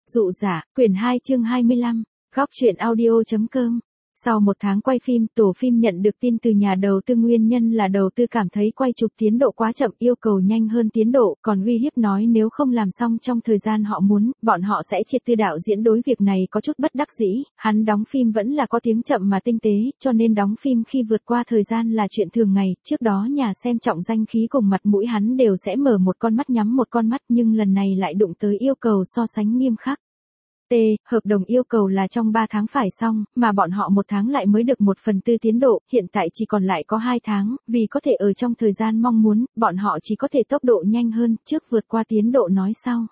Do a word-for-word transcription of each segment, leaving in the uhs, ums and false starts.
Dụ giả, quyển hai chương hai mươi lăm, góc truyện audio chấm com. Sau một tháng quay phim, tổ phim nhận được tin từ nhà đầu tư, nguyên nhân là đầu tư cảm thấy quay chụp tiến độ quá chậm, yêu cầu nhanh hơn tiến độ, còn uy hiếp nói nếu không làm xong trong thời gian họ muốn, bọn họ sẽ triệt tư. Đạo diễn đối việc này có chút bất đắc dĩ, hắn đóng phim vẫn là có tiếng chậm mà tinh tế, cho nên đóng phim khi vượt qua thời gian là chuyện thường ngày. Trước đó nhà xem trọng danh khí cùng mặt mũi hắn đều sẽ mở một con mắt nhắm một con mắt, nhưng lần này lại đụng tới yêu cầu so sánh nghiêm khắc. T. Hợp đồng yêu cầu là trong ba tháng phải xong, mà bọn họ một tháng lại mới được một phần tư tiến độ, hiện tại chỉ còn lại có hai tháng, vì có thể ở trong thời gian mong muốn, bọn họ chỉ có thể tốc độ nhanh hơn, trước vượt qua tiến độ nói sau.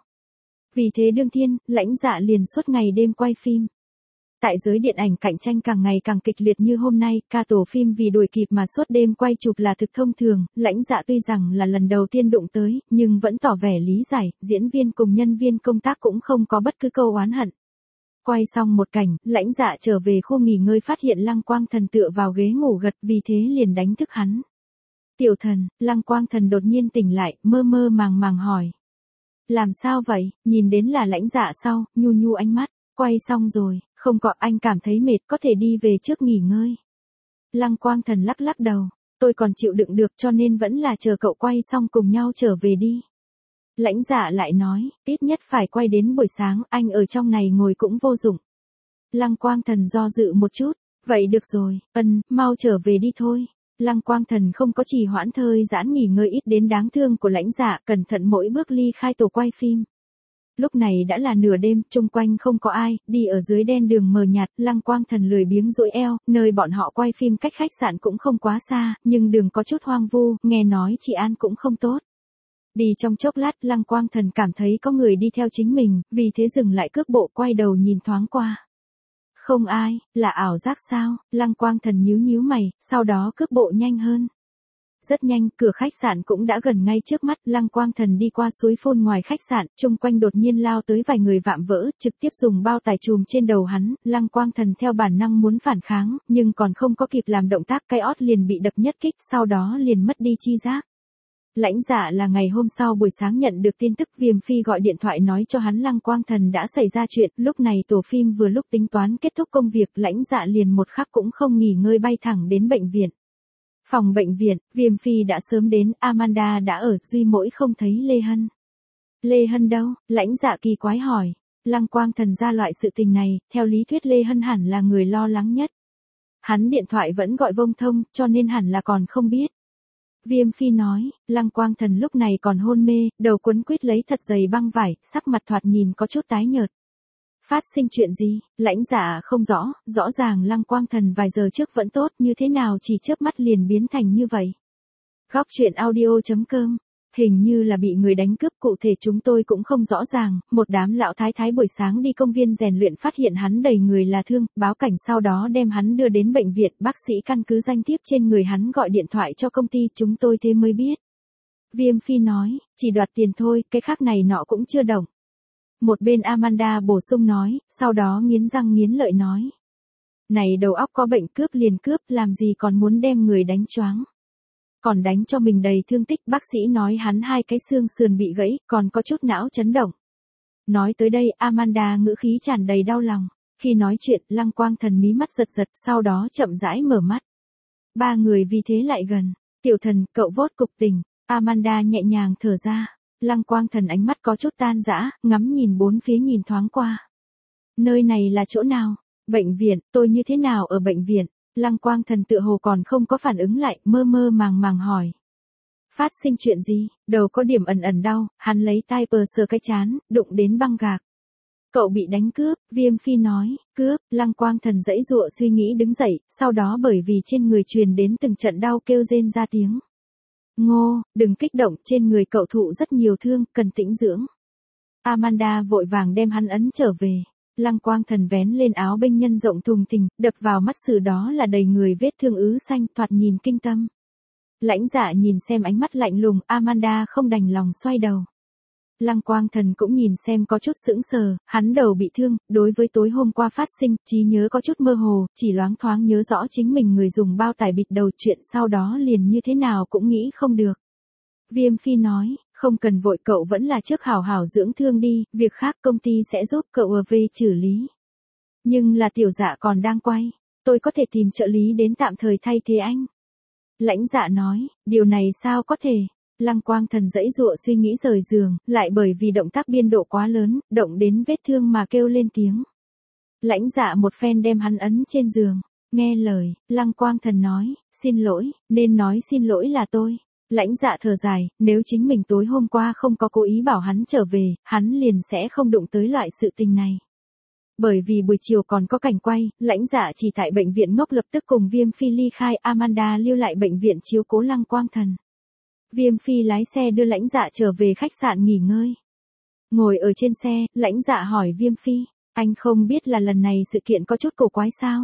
Vì thế đương thiên, Lãnh Dạ liền suốt ngày đêm quay phim. Tại giới điện ảnh cạnh tranh càng ngày càng kịch liệt như hôm nay, ca tổ phim vì đuổi kịp mà suốt đêm quay chụp là thực thông thường. Lãnh Dạ tuy rằng là lần đầu tiên đụng tới, nhưng vẫn tỏ vẻ lý giải, diễn viên cùng nhân viên công tác cũng không có bất cứ câu oán hận. Quay xong một cảnh, Lãnh Dạ trở về khu nghỉ ngơi phát hiện Lăng Quang Thần tựa vào ghế ngủ gật, vì thế liền đánh thức hắn. Tiểu Thần, Lăng Quang Thần đột nhiên tỉnh lại, mơ mơ màng màng hỏi. Làm sao vậy? Nhìn đến là Lãnh Dạ sau, nhu nhu ánh mắt. Quay xong rồi, không có, anh cảm thấy mệt, có thể đi về trước nghỉ ngơi. Lăng Quang Thần lắc lắc đầu, tôi còn chịu đựng được, cho nên vẫn là chờ cậu quay xong cùng nhau trở về đi. Lãnh Dạ lại nói, ít nhất phải quay đến buổi sáng, anh ở trong này ngồi cũng vô dụng. Lăng Quang Thần do dự một chút, vậy được rồi, ân, mau trở về đi thôi. Lăng Quang Thần không có trì hoãn, thời giãn nghỉ ngơi ít đến đáng thương của Lãnh Dạ, cẩn thận mỗi bước ly khai tổ quay phim. Lúc này đã là nửa đêm, chung quanh không có ai, đi ở dưới đen đường mờ nhạt, Lăng Quang Thần lười biếng duỗi eo, nơi bọn họ quay phim cách khách sạn cũng không quá xa, nhưng đường có chút hoang vu, nghe nói治an cũng không tốt. Đi trong chốc lát, Lăng Quang Thần cảm thấy có người đi theo chính mình, vì thế dừng lại cước bộ, quay đầu nhìn thoáng qua. Không ai, là ảo giác sao? Lăng Quang Thần nhíu nhíu mày, sau đó cước bộ nhanh hơn. Rất nhanh, cửa khách sạn cũng đã gần ngay trước mắt. Lăng Quang Thần đi qua suối phun ngoài khách sạn, chung quanh đột nhiên lao tới vài người vạm vỡ, trực tiếp dùng bao tải chùm trên đầu hắn. Lăng Quang Thần theo bản năng muốn phản kháng, nhưng còn không có kịp làm động tác, cái ót liền bị đập nhất kích, sau đó liền mất đi chi giác. Lãnh Dạ là ngày hôm sau buổi sáng nhận được tin tức, Viêm Phi gọi điện thoại nói cho hắn Lăng Quang Thần đã xảy ra chuyện. Lúc này tổ phim vừa lúc tính toán kết thúc công việc, Lãnh Dạ liền một khắc cũng không nghỉ ngơi bay thẳng đến bệnh viện. Phòng bệnh viện, Viêm Phi đã sớm đến, Amanda đã ở, duy mỗi không thấy Lê Hân. Lê Hân đâu? Lãnh Dạ kỳ quái hỏi. Lăng Quang Thần ra loại sự tình này, theo lý thuyết Lê Hân hẳn là người lo lắng nhất. Hắn điện thoại vẫn gọi vông thông, cho nên hẳn là còn không biết. Viêm Phi nói, Lăng Quang Thần lúc này còn hôn mê, đầu quấn quýt lấy thật dày băng vải, sắc mặt thoạt nhìn có chút tái nhợt. Phát sinh chuyện gì? Lãnh Dạ không rõ, rõ ràng Lăng Quang Thần vài giờ trước vẫn tốt, như thế nào chỉ chớp mắt liền biến thành như vậy. Góc truyện audio chấm com. Hình như là bị người đánh cướp, cụ thể chúng tôi cũng không rõ ràng. Một đám lão thái thái buổi sáng đi công viên rèn luyện phát hiện hắn đầy người là thương, báo cảnh sau đó đem hắn đưa đến bệnh viện, bác sĩ căn cứ danh thiếp trên người hắn gọi điện thoại cho công ty, chúng tôi thế mới biết. Viêm Phi nói, chỉ đoạt tiền thôi, cái khác này nọ cũng chưa động. Một bên Amanda bổ sung nói, sau đó nghiến răng nghiến lợi nói. Này đầu óc có bệnh, cướp liền cướp, làm gì còn muốn đem người đánh choáng. Còn đánh cho mình đầy thương tích, bác sĩ nói hắn hai cái xương sườn bị gãy, còn có chút não chấn động. Nói tới đây, Amanda ngữ khí tràn đầy đau lòng. Khi nói chuyện, Lăng Quang Thần mí mắt giật giật, sau đó chậm rãi mở mắt. Ba người vì thế lại gần. Tiểu Thần, cậu vốt cục tình. Amanda nhẹ nhàng thở ra. Lăng Quang Thần ánh mắt có chút tan rã, ngắm nhìn bốn phía nhìn thoáng qua. Nơi này là chỗ nào? Bệnh viện, tôi như thế nào ở bệnh viện? Lăng Quang Thần tựa hồ còn không có phản ứng lại, mơ mơ màng màng hỏi. Phát sinh chuyện gì? Đầu có điểm ẩn ẩn đau, hắn lấy tay pờ sờ cái chán, đụng đến băng gạc. Cậu bị đánh cướp, Viêm Phi nói, cướp, Lăng Quang Thần dãy dụa suy nghĩ đứng dậy, sau đó bởi vì trên người truyền đến từng trận đau kêu rên ra tiếng. Ngô, đừng kích động, trên người cậu thụ rất nhiều thương, cần tĩnh dưỡng. Amanda vội vàng đem hắn ấn trở về. Lăng Quang Thần vén lên áo binh nhân rộng thùng thình, đập vào mắt sự đó là đầy người vết thương ứ xanh, thoạt nhìn kinh tâm. Lãnh Dạ nhìn xem ánh mắt lạnh lùng, Amanda không đành lòng xoay đầu. Lăng Quang Thần cũng nhìn xem có chút sững sờ, hắn đầu bị thương, đối với tối hôm qua phát sinh, trí nhớ có chút mơ hồ, chỉ loáng thoáng nhớ rõ chính mình người dùng bao tải bịt đầu, chuyện sau đó liền như thế nào cũng nghĩ không được. Viêm Phi nói, Không cần vội, cậu vẫn là trước hảo hảo dưỡng thương đi, việc khác công ty sẽ giúp cậu ở về xử lý. Nhưng là Tiểu Dạ còn đang quay, tôi có thể tìm trợ lý đến tạm thời thay thế anh. Lãnh Dạ nói, điều này sao có thể? Lăng Quang Thần giãy giụa suy nghĩ rời giường, lại bởi vì động tác biên độ quá lớn, động đến vết thương mà kêu lên tiếng. Lãnh Dạ một phen đem hắn ấn trên giường, nghe lời, Lăng Quang Thần nói, xin lỗi, nên nói xin lỗi là tôi. Lãnh Dạ thở dài, nếu chính mình tối hôm qua không có cố ý bảo hắn trở về, hắn liền sẽ không đụng tới loại sự tình này. Bởi vì buổi chiều còn có cảnh quay, Lãnh Dạ chỉ tại bệnh viện ngốc, lập tức cùng Viêm Phi ly khai, Amanda lưu lại bệnh viện chiếu cố Lăng Quang Thần. Viêm Phi lái xe đưa Lãnh Dạ trở về khách sạn nghỉ ngơi. Ngồi ở trên xe, Lãnh Dạ hỏi Viêm Phi, anh không biết là lần này sự kiện có chút cổ quái sao?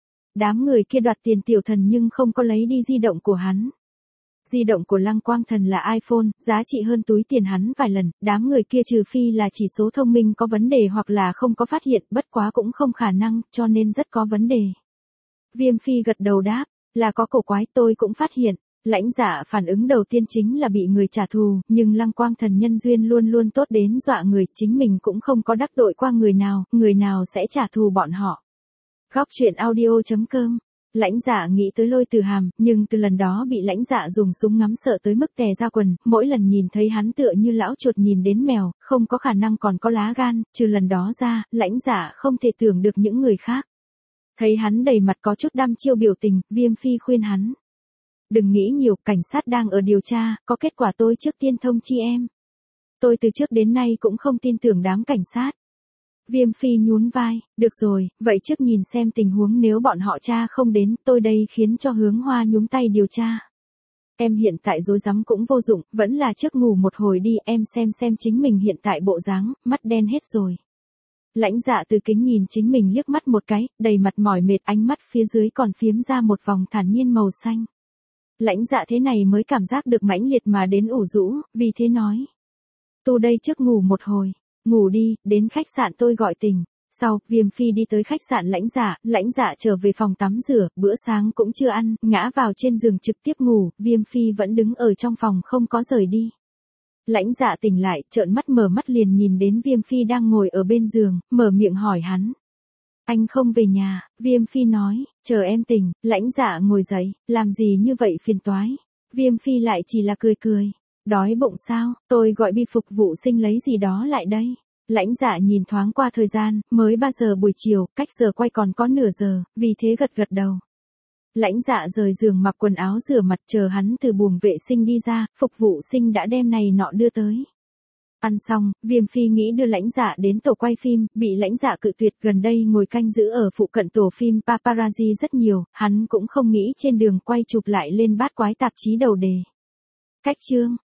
Đám người kia đoạt tiền tiểu thần nhưng không có lấy đi di động của hắn. Di động của Lăng Quang Thần là iPhone, giá trị hơn túi tiền hắn vài lần, đám người kia trừ phi là chỉ số thông minh có vấn đề hoặc là không có phát hiện, bất quá cũng không khả năng, cho nên rất có vấn đề. Viêm Phi gật đầu đáp, là có cổ quái, tôi cũng phát hiện. Lãnh Dạ phản ứng đầu tiên chính là bị người trả thù, nhưng Lăng Quang Thần nhân duyên luôn luôn tốt đến dọa người, chính mình cũng không có đắc tội qua người nào, người nào sẽ trả thù bọn họ. Góc truyện audio chấm com. Lãnh Dạ nghĩ tới Lôi Từ Hàm, nhưng từ lần đó bị Lãnh Dạ dùng súng ngắm sợ tới mức tè ra quần, mỗi lần nhìn thấy hắn tựa như lão chuột nhìn đến mèo, không có khả năng còn có lá gan, trừ lần đó ra, Lãnh Dạ không thể tưởng được những người khác. Thấy hắn đầy mặt có chút đăm chiêu biểu tình, Viêm Phi khuyên hắn. Đừng nghĩ nhiều, cảnh sát đang ở điều tra, có kết quả tôi trước tiên thông chi em. Tôi từ trước đến nay cũng không tin tưởng đám cảnh sát. Viêm Phi nhún vai, được rồi, vậy trước nhìn xem tình huống, nếu bọn họ tra không đến, tôi đây khiến cho Hướng Hoa nhúng tay điều tra. Em hiện tại rối rắm cũng vô dụng, vẫn là trước ngủ một hồi đi, em xem xem chính mình hiện tại bộ dáng, mắt đen hết rồi. Lãnh Dạ từ kính nhìn chính mình liếc mắt một cái, đầy mặt mỏi mệt, ánh mắt phía dưới còn phiếm ra một vòng thản nhiên màu xanh. Lãnh Dạ thế này mới cảm giác được mãnh liệt mà đến ủ rũ, vì thế nói. Tu đây trước ngủ một hồi, ngủ đi, đến khách sạn tôi gọi tỉnh. Sau, Viêm Phi đi tới khách sạn Lãnh Dạ, Lãnh Dạ trở về phòng tắm rửa, bữa sáng cũng chưa ăn, ngã vào trên giường trực tiếp ngủ, Viêm Phi vẫn đứng ở trong phòng không có rời đi. Lãnh Dạ tỉnh lại, trợn mắt mở mắt liền nhìn đến Viêm Phi đang ngồi ở bên giường, mở miệng hỏi hắn. Anh không về nhà, Viêm Phi nói, chờ em tỉnh. Lãnh Dạ ngồi dậy, làm gì như vậy phiền toái. Viêm Phi lại chỉ là cười cười. Đói bụng sao, tôi gọi bi phục vụ sinh lấy gì đó lại đây. Lãnh Dạ nhìn thoáng qua thời gian, mới ba giờ buổi chiều, cách giờ quay còn có nửa giờ, vì thế gật gật đầu. Lãnh Dạ rời giường mặc quần áo rửa mặt, chờ hắn từ buồng vệ sinh đi ra, phục vụ sinh đã đem này nọ đưa tới. Ăn xong, Viêm Phi nghĩ đưa Lãnh Dạ đến tổ quay phim, bị Lãnh Dạ cự tuyệt, gần đây ngồi canh giữ ở phụ cận tổ phim paparazzi rất nhiều, hắn cũng không nghĩ trên đường quay chụp lại lên bát quái tạp chí đầu đề. Cách chương